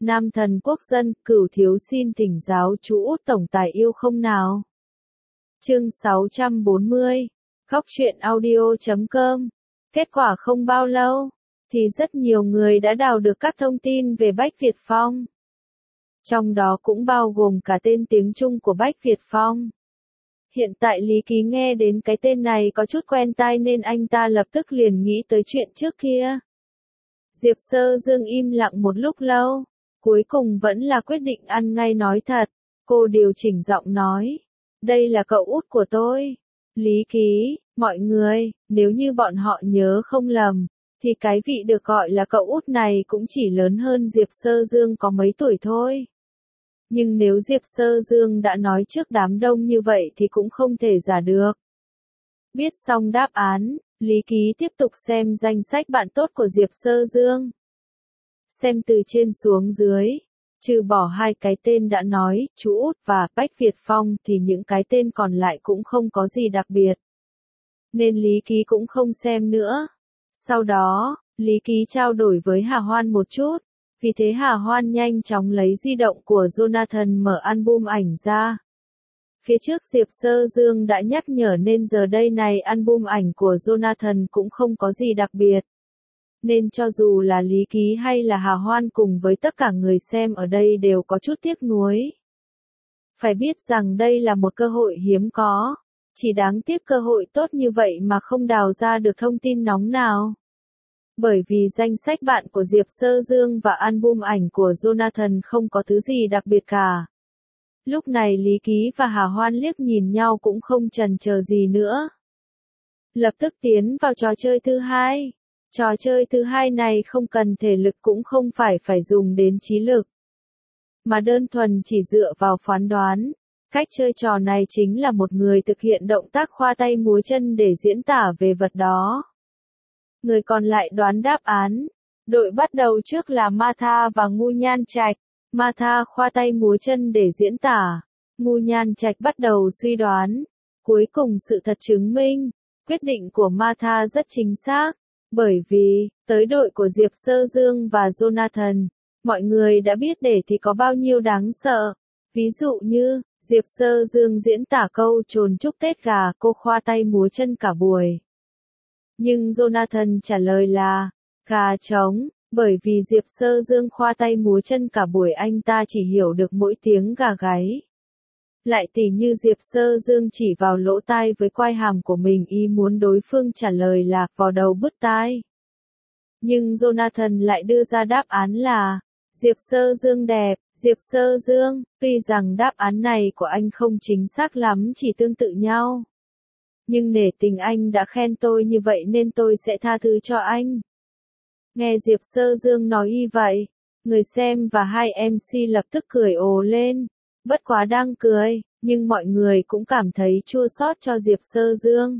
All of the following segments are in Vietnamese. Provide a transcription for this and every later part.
Nam thần quốc dân, Cửu thiếu xin thỉnh giáo chú Út tổng tài yêu không nào. Chương 640, Góc truyện audio.com. Kết quả không bao lâu, thì rất nhiều người đã đào được các thông tin về Bách Việt Phong. Trong đó cũng bao gồm cả tên tiếng Trung của Bách Việt Phong. Hiện tại Lý Ký nghe đến cái tên này có chút quen tai nên anh ta lập tức liền nghĩ tới chuyện trước kia. Diệp Sơ Dương im lặng một lúc lâu, cuối cùng vẫn là quyết định ăn ngay nói thật. Cô điều chỉnh giọng nói, đây là cậu út của tôi. Lý Ký, mọi người, nếu như bọn họ nhớ không lầm, thì cái vị được gọi là cậu út này cũng chỉ lớn hơn Diệp Sơ Dương có mấy tuổi thôi. Nhưng nếu Diệp Sơ Dương đã nói trước đám đông như vậy thì cũng không thể giả được. Biết xong đáp án, Lý Ký tiếp tục xem danh sách bạn tốt của Diệp Sơ Dương. Xem từ trên xuống dưới, trừ bỏ hai cái tên đã nói, chú Út và Bách Việt Phong thì những cái tên còn lại cũng không có gì đặc biệt. Nên Lý Ký cũng không xem nữa. Sau đó, Lý Ký trao đổi với Hà Hoan một chút. Vì thế Hà Hoan nhanh chóng lấy di động của Jonathan mở album ảnh ra. Phía trước Diệp Sơ Dương đã nhắc nhở nên giờ đây này album ảnh của Jonathan cũng không có gì đặc biệt. Nên cho dù là Lý Ký hay là Hà Hoan cùng với tất cả người xem ở đây đều có chút tiếc nuối. Phải biết rằng đây là một cơ hội hiếm có. Chỉ đáng tiếc cơ hội tốt như vậy mà không đào ra được thông tin nóng nào. Bởi vì danh sách bạn của Diệp Sơ Dương và album ảnh của Jonathan không có thứ gì đặc biệt cả. Lúc này Lý Ký và Hà Hoan liếc nhìn nhau cũng không chần chờ gì nữa. Lập tức tiến vào trò chơi thứ hai. Trò chơi thứ hai này không cần thể lực cũng không phải dùng đến trí lực. Mà đơn thuần chỉ dựa vào phán đoán. Cách chơi trò này chính là một người thực hiện động tác khoa tay múa chân để diễn tả về vật đó. Người còn lại đoán đáp án. Đội bắt đầu trước là Martha và Ngu Nhan Trạch. Martha khoa tay múa chân để diễn tả. Ngu Nhan Trạch bắt đầu suy đoán. Cuối cùng sự thật chứng minh, quyết định của Martha rất chính xác. Bởi vì, tới đội của Diệp Sơ Dương và Jonathan, mọi người đã biết để thì có bao nhiêu đáng sợ. Ví dụ như, Diệp Sơ Dương diễn tả câu chồn chúc Tết gà cô khoa tay múa chân cả buổi. Nhưng Jonathan trả lời là, gà trống, bởi vì Diệp Sơ Dương khoa tay múa chân cả buổi anh ta chỉ hiểu được mỗi tiếng gà gáy. Lại tỉ như Diệp Sơ Dương chỉ vào lỗ tai với quai hàm của mình ý muốn đối phương trả lời là vào đầu bứt tai. Nhưng Jonathan lại đưa ra đáp án là, Diệp Sơ Dương đẹp, Diệp Sơ Dương, tuy rằng đáp án này của anh không chính xác lắm chỉ tương tự nhau. Nhưng nể tình anh đã khen tôi như vậy nên tôi sẽ tha thứ cho anh. Nghe Diệp Sơ Dương nói y vậy, người xem và hai MC lập tức cười ồ lên. Bất quá đang cười, nhưng mọi người cũng cảm thấy chua xót cho Diệp Sơ Dương.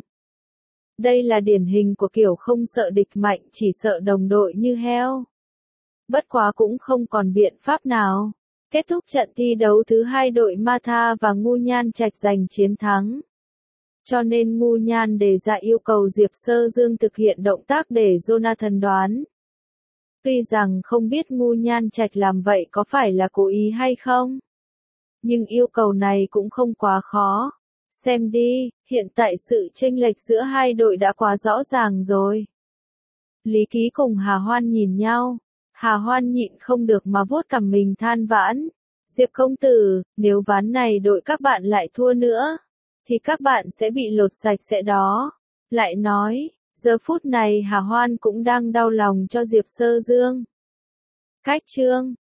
Đây là điển hình của kiểu không sợ địch mạnh chỉ sợ đồng đội như heo. Bất quá cũng không còn biện pháp nào. Kết thúc trận thi đấu thứ hai đội Martha và Ngu Nhan Trạch giành chiến thắng. Cho nên Ngu Nhan đề ra yêu cầu Diệp Sơ Dương thực hiện động tác để Jonathan đoán. Tuy rằng không biết Ngu Nhan Trạch làm vậy có phải là cố ý hay không. Nhưng yêu cầu này cũng không quá khó. Xem đi, hiện tại sự chênh lệch giữa hai đội đã quá rõ ràng rồi. Lý Ký cùng Hà Hoan nhìn nhau. Hà Hoan nhịn không được mà vuốt cằm mình than vãn. Diệp công tử, nếu ván này đội các bạn lại thua nữa, thì các bạn sẽ bị lột sạch sẽ đó. Lại nói, giờ phút này Hà Hoan cũng đang đau lòng cho Diệp Sơ Dương. Cách chương